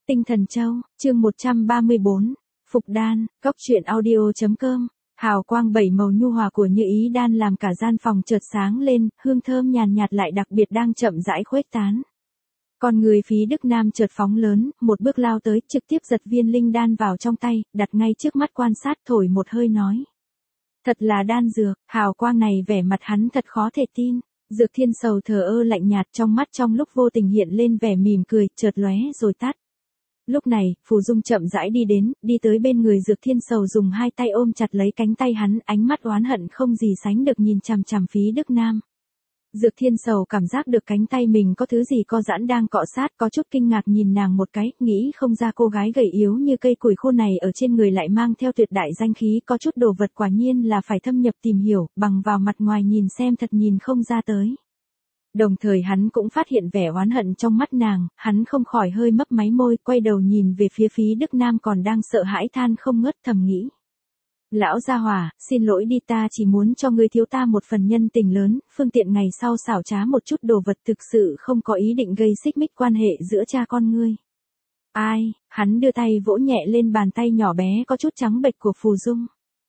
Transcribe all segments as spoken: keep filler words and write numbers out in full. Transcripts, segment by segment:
Tinh Thần Châu, chương một trăm ba mươi bốn, Phục Đan, góc truyện audio chấm com. Hào quang bảy màu nhu hòa của Như Ý Đan làm cả gian phòng chợt sáng lên, hương thơm nhàn nhạt lại đặc biệt đang chậm rãi khuếch tán. Còn người Phí Đức Nam chợt phóng lớn, một bước lao tới, trực tiếp giật viên linh đan vào trong tay, đặt ngay trước mắt quan sát, thổi một hơi nói: "Thật là đan dược." Hào quang này vẻ mặt hắn thật khó thể tin. Dược Thiên Sầu thờ ơ lạnh nhạt, trong mắt trong lúc vô tình hiện lên vẻ mỉm cười, chợt lóe rồi tắt. Lúc này, Phù Dung chậm rãi đi đến, đi tới bên người Dược Thiên Sầu, dùng hai tay ôm chặt lấy cánh tay hắn, ánh mắt oán hận không gì sánh được nhìn chằm chằm Phí Đức Nam. Dược Thiên Sầu cảm giác được cánh tay mình có thứ gì co giãn đang cọ sát, có chút kinh ngạc nhìn nàng một cái, nghĩ không ra cô gái gầy yếu như cây củi khô này ở trên người lại mang theo tuyệt đại danh khí, có chút đồ vật quả nhiên là phải thâm nhập tìm hiểu, bằng vào mặt ngoài nhìn xem thật nhìn không ra tới. Đồng thời hắn cũng phát hiện vẻ oán hận trong mắt nàng, hắn không khỏi hơi mấp máy môi, quay đầu nhìn về phía Phí Đức Nam còn đang sợ hãi than không ngớt, thầm nghĩ: "Lão gia hỏa, xin lỗi đi, ta chỉ muốn cho ngươi thiếu ta một phần nhân tình lớn, phương tiện ngày sau xảo trá một chút đồ vật, thực sự không có ý định gây xích mích quan hệ giữa cha con ngươi." Ai, hắn đưa tay vỗ nhẹ lên bàn tay nhỏ bé có chút trắng bệch của Phù Dung.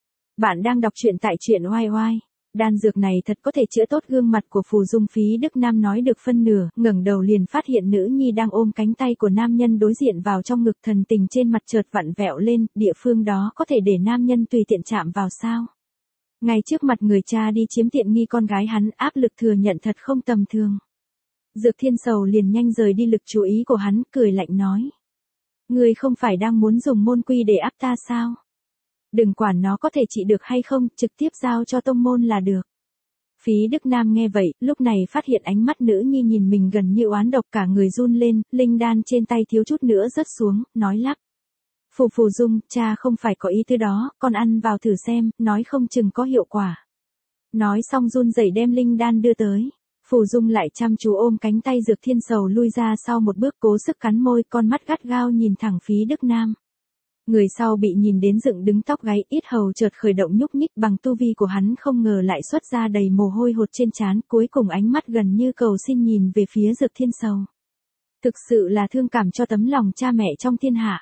Bạn đang đọc truyện tại truyện oai oai. Đan dược này thật có thể chữa tốt gương mặt của Phù Dung. Phí Đức Nam nói được phân nửa, ngẩng đầu liền phát hiện nữ nhi đang ôm cánh tay của nam nhân đối diện vào trong ngực, thần tình trên mặt chợt vặn vẹo lên, địa phương đó có thể để nam nhân tùy tiện chạm vào sao? Ngay trước mặt người cha đi chiếm tiện nghi con gái hắn, áp lực thừa nhận thật không tầm thường. Dược Thiên Sầu liền nhanh rời đi lực chú ý của hắn, cười lạnh nói: "Ngươi không phải đang muốn dùng môn quy để áp ta sao? Đừng quản nó có thể trị được hay không, trực tiếp giao cho tông môn là được." Phí Đức Nam nghe vậy, lúc này phát hiện ánh mắt nữ nhi nhìn mình gần như oán độc, cả người run lên, linh đan trên tay thiếu chút nữa rớt xuống, nói lắp: "Phù Phù Dung, cha không phải có ý tứ đó, con ăn vào thử xem, nói không chừng có hiệu quả." Nói xong run rẩy đem linh đan đưa tới. Phù Dung lại chăm chú ôm cánh tay Dược Thiên Sầu lui ra sau một bước, cố sức cắn môi, con mắt gắt gao nhìn thẳng Phí Đức Nam. Người sau bị nhìn đến dựng đứng tóc gáy, yết hầu chợt khởi động nhúc nhích, bằng tu vi của hắn không ngờ lại xuất ra đầy mồ hôi hột trên trán, cuối cùng ánh mắt gần như cầu xin nhìn về phía Dược Thiên Sầu. Thực sự là thương cảm cho tấm lòng cha mẹ trong thiên hạ.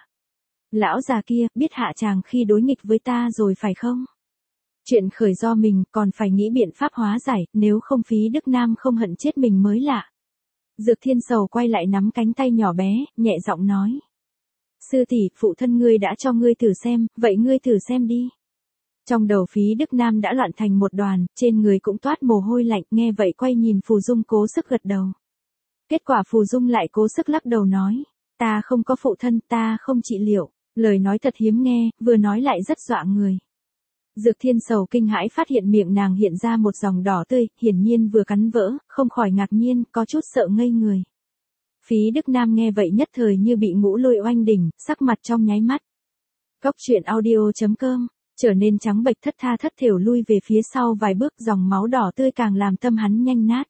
Lão già kia, biết hạ tràng khi đối nghịch với ta rồi phải không? Chuyện khởi do mình, còn phải nghĩ biện pháp hóa giải, nếu không Phí Đức Nam không hận chết mình mới lạ. Dược Thiên Sầu quay lại nắm cánh tay nhỏ bé, nhẹ giọng nói: "Sư tỷ, phụ thân ngươi đã cho ngươi thử xem, vậy ngươi thử xem đi." Trong đầu Phí Đức Nam đã loạn thành một đoàn, trên người cũng toát mồ hôi lạnh, nghe vậy quay nhìn Phù Dung cố sức gật đầu. Kết quả Phù Dung lại cố sức lắc đầu nói: "Ta không có phụ thân, ta không trị liệu." Lời nói thật hiếm nghe, vừa nói lại rất dọa người. Dược Thiên Sầu kinh hãi phát hiện miệng nàng hiện ra một dòng đỏ tươi, hiển nhiên vừa cắn vỡ, không khỏi ngạc nhiên, có chút sợ ngây người. Phí Đức Nam nghe vậy nhất thời như bị ngũ lôi oanh đỉnh, sắc mặt trong nháy mắt. Góc truyện audio chấm com, trở nên trắng bệch, thất tha thất thểu lui về phía sau vài bước, dòng máu đỏ tươi càng làm tâm hắn nhanh nát.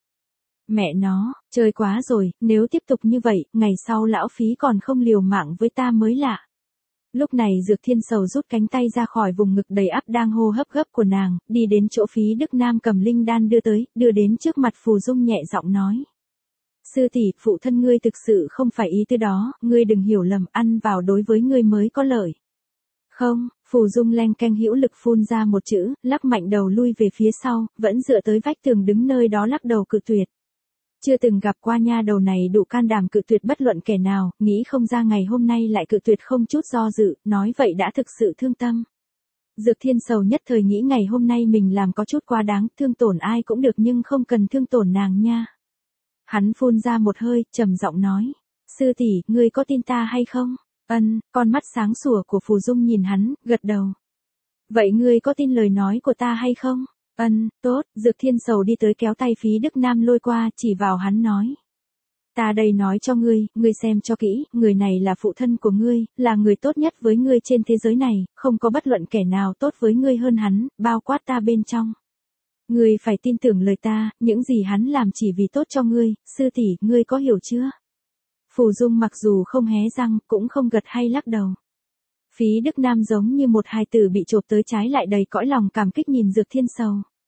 Mẹ nó, chơi quá rồi, nếu tiếp tục như vậy, ngày sau lão Phí còn không liều mạng với ta mới lạ. Lúc này Dược Thiên Sầu rút cánh tay ra khỏi vùng ngực đầy ắp đang hô hấp gấp của nàng, đi đến chỗ Phí Đức Nam cầm linh đan đưa tới, đưa đến trước mặt Phù Dung nhẹ giọng nói: "Sư tỷ, phụ thân ngươi thực sự không phải ý tứ đó, ngươi đừng hiểu lầm, ăn vào đối với ngươi mới có lợi." "Không." Phù Dung leng keng hữu lực phun ra một chữ, lắc mạnh đầu lui về phía sau, vẫn dựa tới vách tường đứng nơi đó lắc đầu cự tuyệt. Chưa từng gặp qua nha đầu này đủ can đảm cự tuyệt bất luận kẻ nào, nghĩ không ra ngày hôm nay lại cự tuyệt không chút do dự, nói vậy đã thực sự thương tâm. Dược Thiên Sầu nhất thời nghĩ ngày hôm nay mình làm có chút quá đáng, thương tổn ai cũng được nhưng không cần thương tổn nàng nha. Hắn phun ra một hơi, trầm giọng nói: "Sư tỷ, ngươi có tin ta hay không?" Ân, con mắt sáng sủa của Phù Dung nhìn hắn, gật đầu. "Vậy ngươi có tin lời nói của ta hay không?" Ân, tốt. Dược Thiên Sầu đi tới kéo tay Phí Đức Nam lôi qua, chỉ vào hắn nói: "Ta đây nói cho ngươi, ngươi xem cho kỹ, người này là phụ thân của ngươi, là người tốt nhất với ngươi trên thế giới này, không có bất luận kẻ nào tốt với ngươi hơn hắn, bao quát ta bên trong. Ngươi phải tin tưởng lời ta, những gì hắn làm chỉ vì tốt cho ngươi, sư tỷ, ngươi có hiểu chưa?" Phù Dung mặc dù không hé răng, cũng không gật hay lắc đầu. Phí Đức Nam giống như một hài tử bị chộp tới trái lại đầy cõi lòng cảm kích nhìn Dược Thiên Sầu.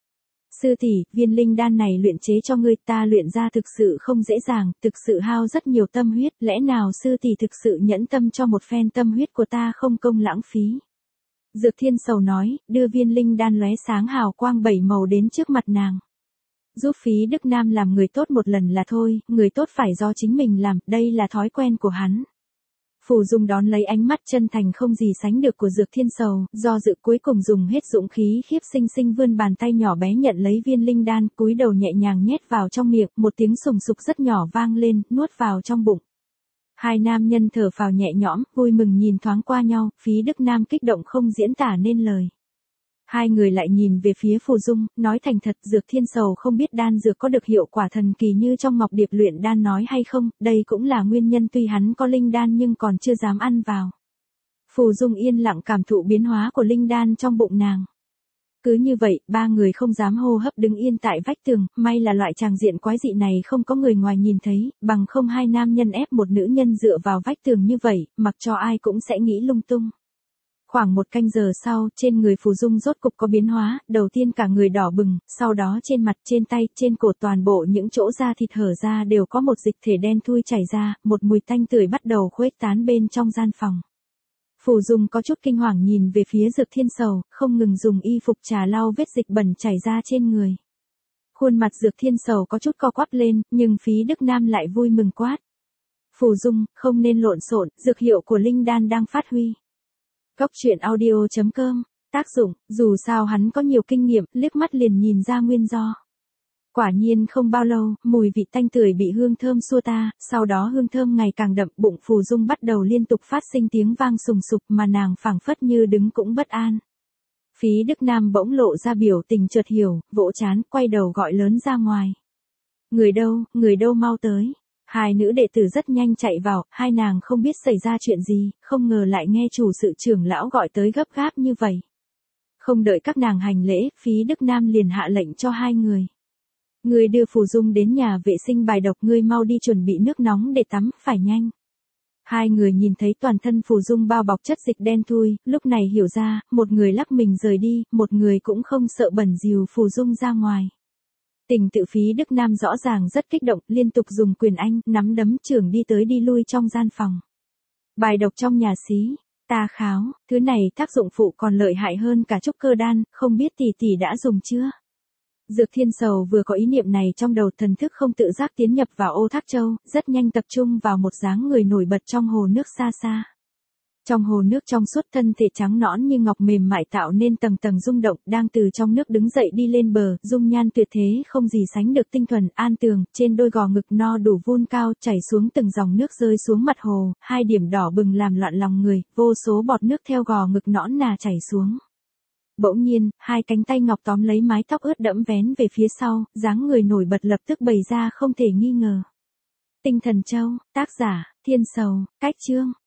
Sư tỷ, viên linh đan này luyện chế cho ngươi ta luyện ra thực sự không dễ dàng, thực sự hao rất nhiều tâm huyết, lẽ nào sư tỷ thực sự nhẫn tâm cho một phen tâm huyết của ta không công lãng phí. Dược Thiên Sầu nói, đưa viên linh đan lóe sáng hào quang bảy màu đến trước mặt nàng. Giúp Phí Đức Nam làm người tốt một lần là thôi, người tốt phải do chính mình làm, đây là thói quen của hắn. Phù Dung đón lấy ánh mắt chân thành không gì sánh được của Dược Thiên Sầu, do dự cuối cùng dùng hết dũng khí khiếp sinh sinh vươn bàn tay nhỏ bé nhận lấy viên linh đan, cúi đầu nhẹ nhàng nhét vào trong miệng, một tiếng sùng sục rất nhỏ vang lên, nuốt vào trong bụng. Hai nam nhân thở phào nhẹ nhõm, vui mừng nhìn thoáng qua nhau, Phí Đức Nam kích động không diễn tả nên lời. Hai người lại nhìn về phía Phù Dung, nói thành thật, Dược Thiên Sầu không biết đan dược có được hiệu quả thần kỳ như trong Ngọc Điệp luyện đan nói hay không, đây cũng là nguyên nhân tuy hắn có linh đan nhưng còn chưa dám ăn vào. Phù Dung yên lặng cảm thụ biến hóa của linh đan trong bụng nàng. Cứ như vậy, ba người không dám hô hấp đứng yên tại vách tường, may là loại tràng diện quái dị này không có người ngoài nhìn thấy, bằng không hai nam nhân ép một nữ nhân dựa vào vách tường như vậy, mặc cho ai cũng sẽ nghĩ lung tung. Khoảng một canh giờ sau, trên người Phù Dung rốt cục có biến hóa, đầu tiên cả người đỏ bừng, sau đó trên mặt, trên tay, trên cổ toàn bộ những chỗ da thịt hở ra đều có một dịch thể đen thui chảy ra, một mùi tanh tưởi bắt đầu khuếch tán bên trong gian phòng. Phù Dung có chút kinh hoàng nhìn về phía Dược Thiên Sầu, không ngừng dùng y phục trà lau vết dịch bẩn chảy ra trên người. Khuôn mặt Dược Thiên Sầu có chút co quắp lên, nhưng Phí Đức Nam lại vui mừng quát. Phù Dung, không nên lộn xộn, dược hiệu của linh đan đang phát huy. Cốc truyện audio chấm com, tác dụng, dù sao hắn có nhiều kinh nghiệm, liếc mắt liền nhìn ra nguyên do. Quả nhiên không bao lâu, mùi vị tanh tưởi bị hương thơm xua ta, sau đó hương thơm ngày càng đậm, bụng Phù Dung bắt đầu liên tục phát sinh tiếng vang sùng sục mà nàng phảng phất như đứng cũng bất an. Phí Đức Nam bỗng lộ ra biểu tình chợt hiểu, vỗ chán, quay đầu gọi lớn ra ngoài. Người đâu, người đâu mau tới. Hai nữ đệ tử rất nhanh chạy vào, hai nàng không biết xảy ra chuyện gì, không ngờ lại nghe chủ sự trưởng lão gọi tới gấp gáp như vậy. Không đợi các nàng hành lễ, Phí Đức Nam liền hạ lệnh cho hai người. Ngươi đưa Phù Dung đến nhà vệ sinh bài độc, ngươi mau đi chuẩn bị nước nóng để tắm, phải nhanh. Hai người nhìn thấy toàn thân Phù Dung bao bọc chất dịch đen thui, lúc này hiểu ra, một người lắc mình rời đi, một người cũng không sợ bẩn dìu Phù Dung ra ngoài. Tình tự Phí Đức Nam rõ ràng rất kích động, liên tục dùng quyền anh, nắm đấm trưởng đi tới đi lui trong gian phòng. Bài độc trong nhà xí, ta kháo, thứ này tác dụng phụ còn lợi hại hơn cả trúc cơ đan, không biết tỷ tỷ đã dùng chưa? Dược Thiên Sầu vừa có ý niệm này trong đầu, thần thức không tự giác tiến nhập vào ô Thác Châu, rất nhanh tập trung vào một dáng người nổi bật trong hồ nước xa xa. Trong hồ nước trong suốt, thân thể trắng nõn như ngọc mềm mại tạo nên tầng tầng rung động, đang từ trong nước đứng dậy đi lên bờ, dung nhan tuyệt thế không gì sánh được tinh thuần, an tường, trên đôi gò ngực no đủ vun cao, chảy xuống từng dòng nước rơi xuống mặt hồ, hai điểm đỏ bừng làm loạn lòng người, vô số bọt nước theo gò ngực nõn nà chảy xuống. Bỗng nhiên, hai cánh tay ngọc tóm lấy mái tóc ướt đẫm vén về phía sau, dáng người nổi bật lập tức bày ra không thể nghi ngờ. Tinh Thần Châu, tác giả, Thiên Sầu, cách chương.